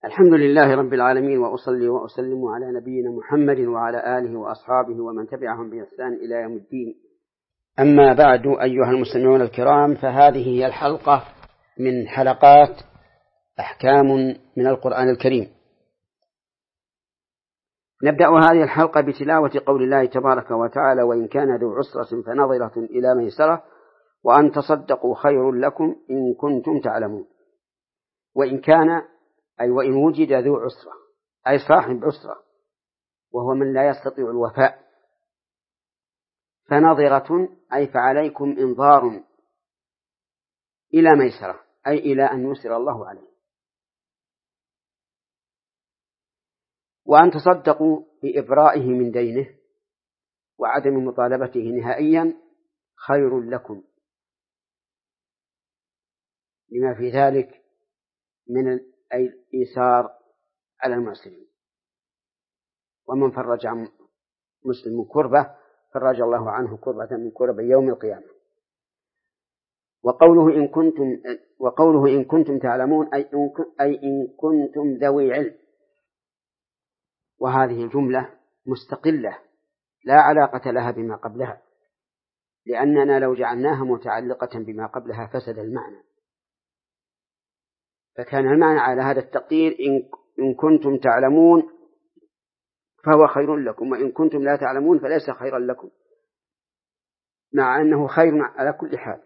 الحمد لله رب العالمين، وأصلي وأسلم على نبينا محمد وعلى آله وأصحابه ومن تبعهم بإحسان إلى يوم الدين. أما بعد، أيها المستمعون الكرام، فهذه هي الحلقة من حلقات أحكام من القرآن الكريم. نبدأ هذه الحلقة بتلاوة قول الله تبارك وتعالى: وإن كان ذو عسرة فنظرة إلى ميسرة وأن تصدقوا خير لكم إن كنتم تعلمون. وإن كان أي وإن وجد ذو عسرة أي صاحب عسرة وهو من لا يستطيع الوفاء، فنظرة أي فعليكم إنظار إلى ميسرة أي إلى أن يسر الله عليه. وأن تصدقوا بإبرائه من دينه وعدم مطالبته نهائيا خير لكم، لما في ذلك من الإيسار على المعسرين. ومن فرج عن مسلم كربة فرج الله عنه كربة من كرب يوم القيامة. وقوله إن كنتم تعلمون أي إن كنتم ذوي علم، وهذه الجملة مستقلة لا علاقة لها بما قبلها، لأننا لو جعلناها متعلقة بما قبلها فسد المعنى، فكان المعنى على هذا التقدير: إن كنتم تعلمون فهو خير لكم، وإن كنتم لا تعلمون فليس خيرا لكم، مع أنه خير على كل حال.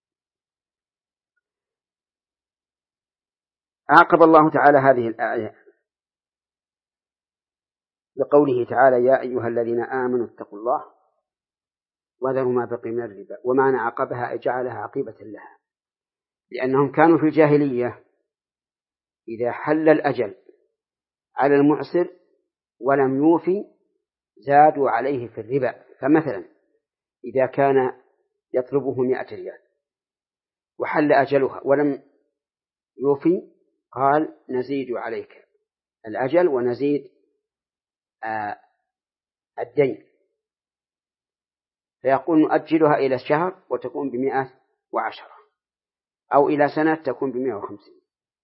عاقب الله تعالى هذه الآية بقوله تعالى: يا أيها الذين آمنوا اتقوا الله وذروا ما بقي من الربا. ومعنى عقبها جعلها عقيبة لها، لأنهم كانوا في الجاهلية إذا حل الأجل على المعسر ولم يوفي زادوا عليه في الربا. فمثلا إذا كان يطلبه 100 ريال وحل أجلها ولم يوفي، قال: نزيد عليك الأجل ونزيد الدين، فيقول نؤجلها إلى الشهر وتكون 110، أو إلى سنة تكون 150.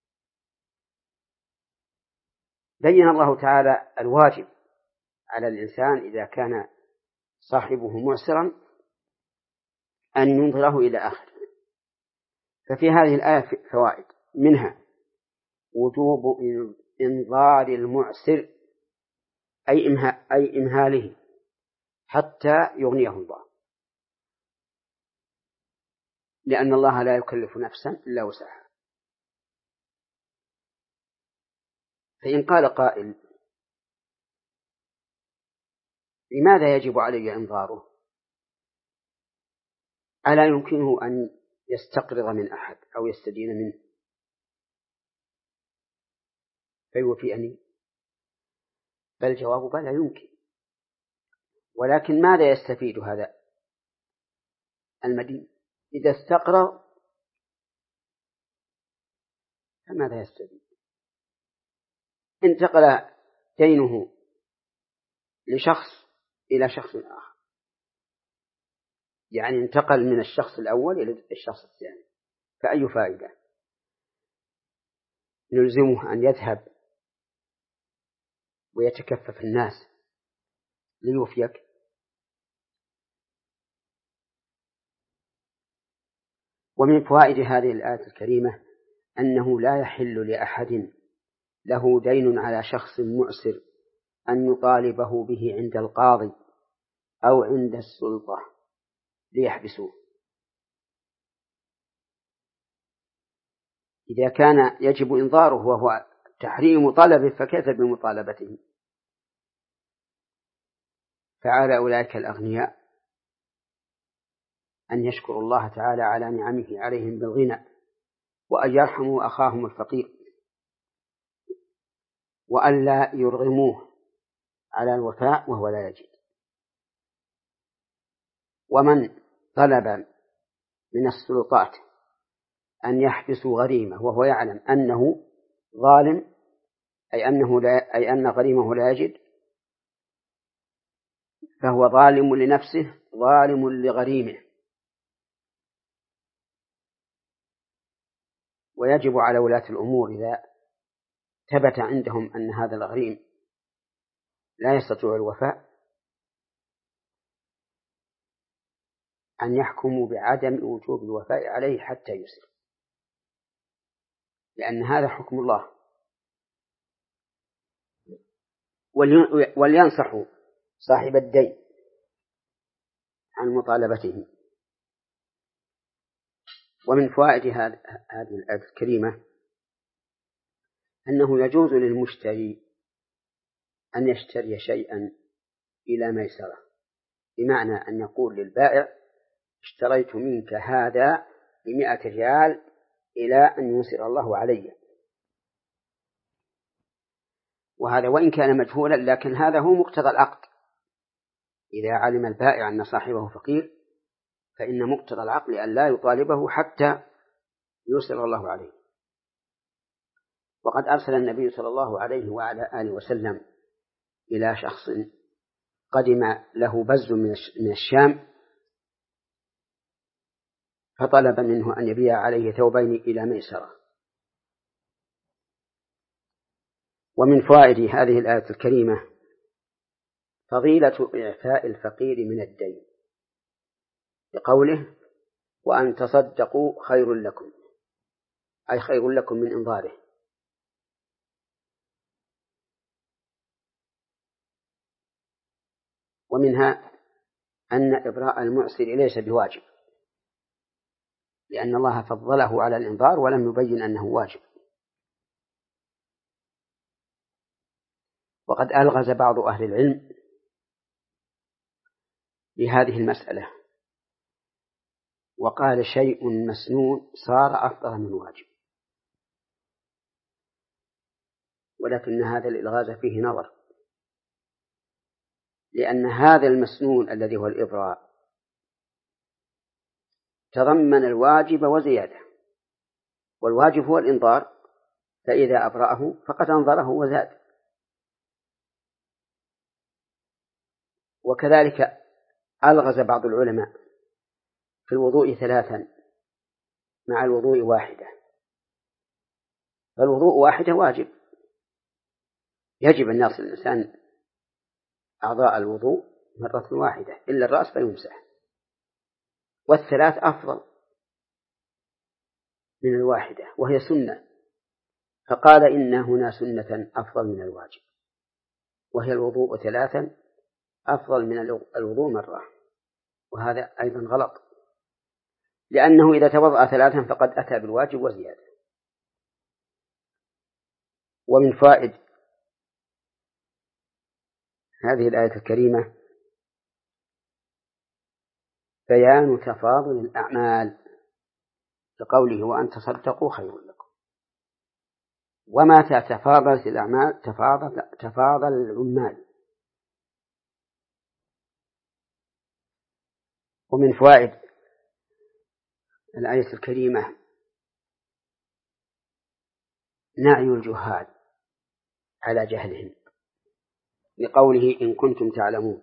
بين الله تعالى الواجب على الإنسان إذا كان صاحبه معسرا أن ينظره إلى آخره. ففي هذه الآية فوائد، منها وجوب إنظار المعسر أي إمهاله حتى يغنيه الله، لأن الله لا يكلف نفسا إلا وسعها. فإن قال قائل: لماذا يجب علي إنظاره؟ ألا يمكنه أن يستقرض من أحد أو يستدين منه فيوفيني؟ بل الجواب بلى يمكن، ولكن ماذا يستفيد هذا المدين؟ إذا استقرض فماذا يستفيد؟ انتقل دينه لشخص إلى شخص آخر، يعني انتقل من الشخص الأول إلى الشخص الثاني، فأي فائدة؟ نلزمه أن يذهب ويتكفف الناس ليوفيك؟ ومن فوائد هذه الآية الكريمة أنه لا يحل لأحد له دين على شخص معسر أن يطالبه به عند القاضي أو عند السلطة ليحبسوه. إذا كان يجب إنظاره وهو تحريم طلبه فكيف بمطالبته؟ فعلى أولئك الأغنياء أن يشكروا الله تعالى على نعمه عليهم بالغنى، وأن يرحموا أخاهم الفقير، وأن لا يرغموه على الوفاء وهو لا يجد. ومن طلب من السلطات أن يحبسوا غريمة وهو يعلم أنه ظالم، أي أن غريمه لا يجد، فهو ظالم لنفسه ظالم لغريمه. ويجب على ولاة الأمور إذا ثبت عندهم أن هذا الغريم لا يستطيع الوفاء أن يحكموا بعدم وجوب الوفاء عليه حتى يسر، لأن هذا حكم الله. ولينصحوا صاحب الدين عن مطالبته. ومن فوائد هذه الآية الكريمة أنه يجوز للمشتري أن يشتري شيئا إلى ميسرة، بمعنى أن يقول للبائع: اشتريت منك هذا ب100 ريال إلى أن يسر الله علي. وهذا وإن كان مجهولا لكن هذا هو مقتضى العقد. إذا علم البائع أن صاحبه فقير فإن مقتضى العقل أن لا يطالبه حتى يسر الله عليه. وقد أرسل النبي صلى الله عليه وعلى آله وسلم إلى شخص قدم له بز من الشام، فطلب منه أن يبيع عليه ثوبين إلى ميسرة. ومن فوائد هذه الآية الكريمة فضيلة إعفاء الفقير من الدين، بقوله: وأن تصدقوا خير لكم، أي خير لكم من إنظاره. ومنها أن إبراء المعسر ليس بواجب، لأن الله فضله على الإنظار ولم يبين أنه واجب. وقد ألغز بعض أهل العلم بهذه المسألة وقال: شيء مسنون صار أفضل من واجب. ولكن هذا الإلغاز فيه نظر، لأن هذا المسنون الذي هو الإبراء تضمن الواجب وزيادة، والواجب هو الإنظار، فإذا أبرأه فقد أنظره وزاد. وكذلك ألغز بعض العلماء في الوضوء 3 مع الوضوء 1، فالوضوء 1 واجب، يجب أن يغسل الإنسان أعضاء الوضوء مرة واحدة إلا الرأس فيمسح، وال3 أفضل من 1 وهي سنة، فقال: إن هنا سنة أفضل من الواجب، وهي الوضوء 3 أفضل من الوضوء مرة. وهذا أيضا غلط، لأنه إذا توضأ 3 فقد أتى بالواجب وزيادة. ومن فائد هذه الآية الكريمة بيان تفاضل الأعمال، كقوله: وأن تصدقوا خير لكم. ومتى تفاضلت الأعمال تفاضل العمال. ومن فوائد الآية الكريمة نعي الجهال على جهلهم، لقوله: إن كنتم تعلمون.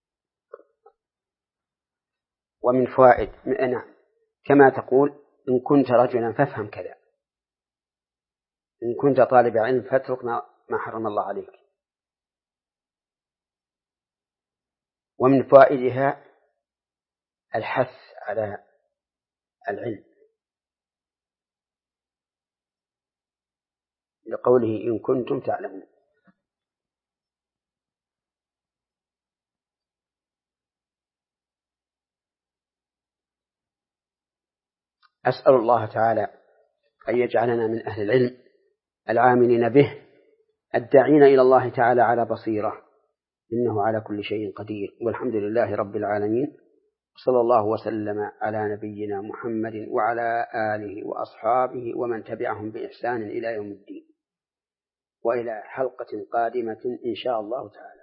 ومن فوائد كما تقول: إن كنت رجلا فافهم كذا، إن كنت طالب علم فاترك ما حرم الله عليك. ومن فوائدها الحث على العلم، لقوله: إن كنتم تعلمون. أسأل الله تعالى أن يجعلنا من أهل العلم العاملين به الداعين إلى الله تعالى على بصيرة، إنه على كل شيء قدير. والحمد لله رب العالمين، صلى الله وسلم على نبينا محمد وعلى آله وأصحابه ومن تبعهم بإحسان إلى يوم الدين، وإلى حلقة قادمة إن شاء الله تعالى.